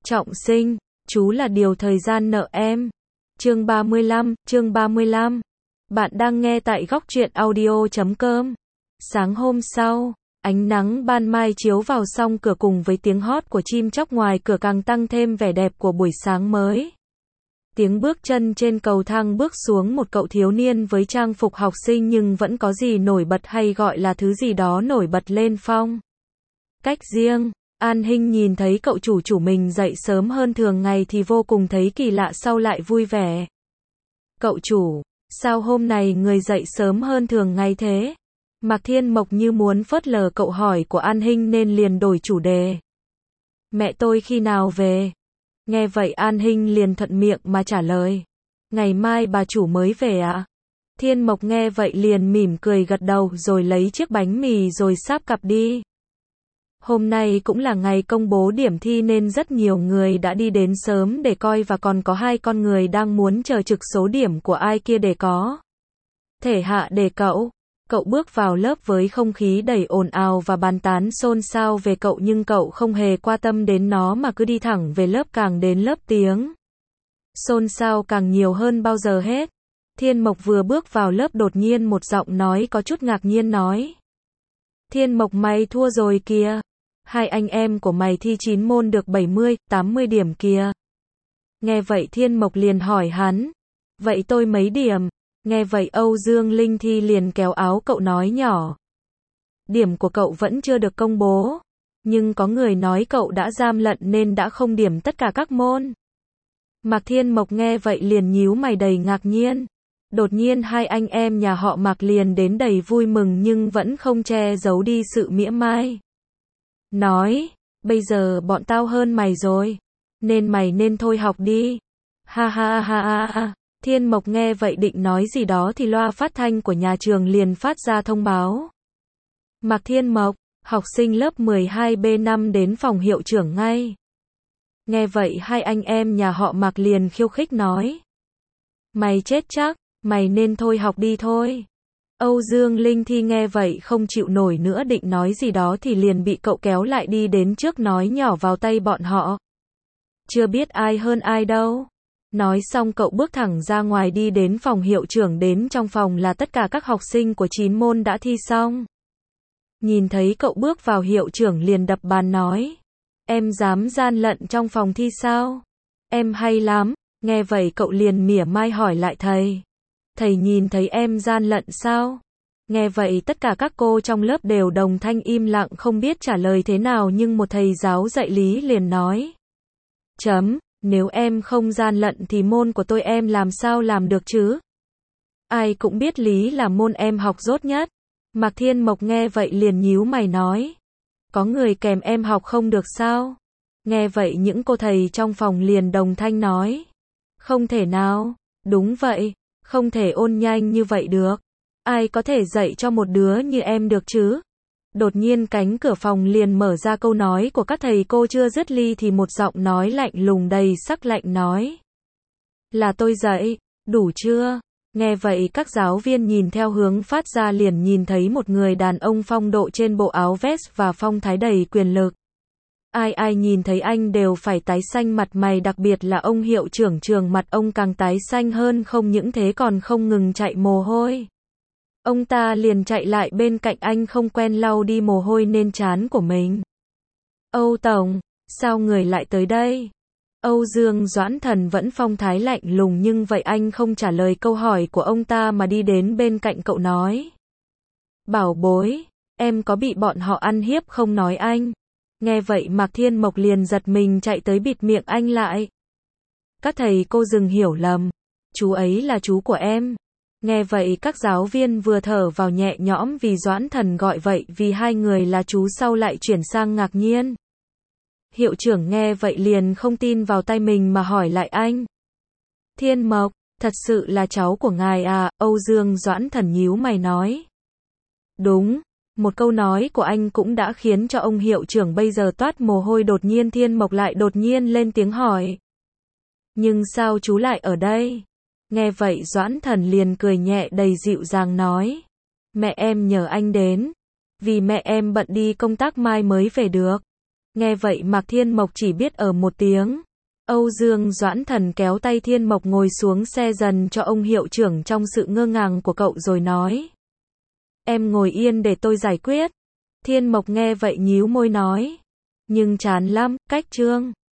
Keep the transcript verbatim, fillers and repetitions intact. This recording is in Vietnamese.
Trọng sinh, chú là điều thời gian nợ em. Chương ba mươi lăm, chương ba mươi lăm. Bạn đang nghe tại góc truyện audio chấm com. Sáng hôm sau, ánh nắng ban mai chiếu vào song cửa cùng với tiếng hót của chim chóc ngoài cửa càng tăng thêm vẻ đẹp của buổi sáng mới. Tiếng bước chân trên cầu thang bước xuống một cậu thiếu niên với trang phục học sinh nhưng vẫn có gì nổi bật hay gọi là thứ gì đó nổi bật lên phong cách riêng. An Hinh nhìn thấy cậu chủ chủ mình dậy sớm hơn thường ngày thì vô cùng thấy kỳ lạ sau lại vui vẻ. Cậu chủ, sao hôm nay người dậy sớm hơn thường ngày thế? Mạc Thiên Mộc như muốn phớt lờ cậu hỏi của An Hinh nên liền đổi chủ đề. Mẹ tôi khi nào về? Nghe vậy An Hinh liền thuận miệng mà trả lời. Ngày mai bà chủ mới về ạ. À? Thiên Mộc nghe vậy liền mỉm cười gật đầu rồi lấy chiếc bánh mì rồi sáp cặp đi. Hôm nay cũng là ngày công bố điểm thi nên rất nhiều người đã đi đến sớm để coi và còn có hai con người đang muốn chờ trực số điểm của ai kia để có thể hạ đề cậu. Cậu bước vào lớp với không khí đầy ồn ào và bàn tán xôn xao về cậu nhưng cậu không hề quan tâm đến nó mà cứ đi thẳng về lớp, càng đến lớp tiếng xôn xao càng nhiều hơn bao giờ hết. Thiên Mộc vừa bước vào lớp đột nhiên một giọng nói có chút ngạc nhiên nói. Thiên Mộc mày thua rồi kìa. Hai anh em của mày thi chín môn được bảy mươi, tám mươi điểm kìa. Nghe vậy Thiên Mộc liền hỏi hắn. Vậy tôi mấy điểm? Nghe vậy Âu Dương Linh Thi liền kéo áo cậu nói nhỏ. Điểm của cậu vẫn chưa được công bố. Nhưng có người nói cậu đã gian lận nên đã không điểm tất cả các môn. Mạc Thiên Mộc nghe vậy liền nhíu mày đầy ngạc nhiên. Đột nhiên hai anh em nhà họ Mạc liền đến đầy vui mừng nhưng vẫn không che giấu đi sự mỉa mai. Nói, bây giờ bọn tao hơn mày rồi. Nên mày nên thôi học đi. Ha ha ha ha ha. Thiên Mộc nghe vậy định nói gì đó thì loa phát thanh của nhà trường liền phát ra thông báo. Mạc Thiên Mộc, học sinh lớp mười hai B năm đến phòng hiệu trưởng ngay. Nghe vậy hai anh em nhà họ Mạc liền khiêu khích nói. Mày chết chắc, mày nên thôi học đi thôi. Âu Dương Linh Thi nghe vậy không chịu nổi nữa định nói gì đó thì liền bị cậu kéo lại đi đến trước nói nhỏ vào tay bọn họ. Chưa biết ai hơn ai đâu. Nói xong cậu bước thẳng ra ngoài đi đến phòng hiệu trưởng, đến trong phòng là tất cả các học sinh của chín môn đã thi xong. Nhìn thấy cậu bước vào hiệu trưởng liền đập bàn nói. Em dám gian lận trong phòng thi sao? Em hay lắm. Nghe vậy cậu liền mỉa mai hỏi lại thầy. Thầy nhìn thấy em gian lận sao? Nghe vậy tất cả các cô trong lớp đều đồng thanh im lặng không biết trả lời thế nào nhưng một thầy giáo dạy lý liền nói. Chấm, nếu em không gian lận thì môn của tôi em làm sao làm được chứ? Ai cũng biết lý là môn em học dốt nhất. Mạc Thiên Mộc nghe vậy liền nhíu mày nói. Có người kèm em học không được sao? Nghe vậy những cô thầy trong phòng liền đồng thanh nói. Không thể nào, đúng vậy. Không thể ôn nhanh như vậy được. Ai có thể dạy cho một đứa như em được chứ? Đột nhiên cánh cửa phòng liền mở ra, câu nói của các thầy cô chưa dứt ly thì một giọng nói lạnh lùng đầy sắc lạnh nói. Là tôi dạy, đủ chưa? Nghe vậy các giáo viên nhìn theo hướng phát ra liền nhìn thấy một người đàn ông phong độ trên bộ áo vest và phong thái đầy quyền lực. Ai ai nhìn thấy anh đều phải tái xanh mặt mày, đặc biệt là ông hiệu trưởng trường, mặt ông càng tái xanh hơn, không những thế còn không ngừng chạy mồ hôi. Ông ta liền chạy lại bên cạnh anh không quen lau đi mồ hôi nên trán của mình. Âu Tổng, sao người lại tới đây? Âu Dương Doãn Thần vẫn phong thái lạnh lùng nhưng vậy anh không trả lời câu hỏi của ông ta mà đi đến bên cạnh cậu nói. Bảo bối, em có bị bọn họ ăn hiếp không nói anh? Nghe vậy Mạc Thiên Mộc liền giật mình chạy tới bịt miệng anh lại. Các thầy cô đừng hiểu lầm. Chú ấy là chú của em. Nghe vậy các giáo viên vừa thở vào nhẹ nhõm vì Doãn Thần gọi vậy vì hai người là chú, sau lại chuyển sang ngạc nhiên. Hiệu trưởng nghe vậy liền không tin vào tay mình mà hỏi lại anh. Thiên Mộc, thật sự là cháu của ngài à? Âu Dương Doãn Thần nhíu mày nói. Đúng. Một câu nói của anh cũng đã khiến cho ông hiệu trưởng bây giờ toát mồ hôi. Đột nhiên Thiên Mộc lại đột nhiên lên tiếng hỏi. Nhưng sao chú lại ở đây? Nghe vậy Doãn Thần liền cười nhẹ đầy dịu dàng nói. Mẹ em nhờ anh đến. Vì mẹ em bận đi công tác mai mới về được. Nghe vậy Mạc Thiên Mộc chỉ biết ở một tiếng. Âu Dương Doãn Thần kéo tay Thiên Mộc ngồi xuống xe dần cho ông hiệu trưởng trong sự ngơ ngàng của cậu rồi nói. Em ngồi yên để tôi giải quyết. Thiên Mộc nghe vậy nhíu môi nói. Nhưng chán lắm, cách Trương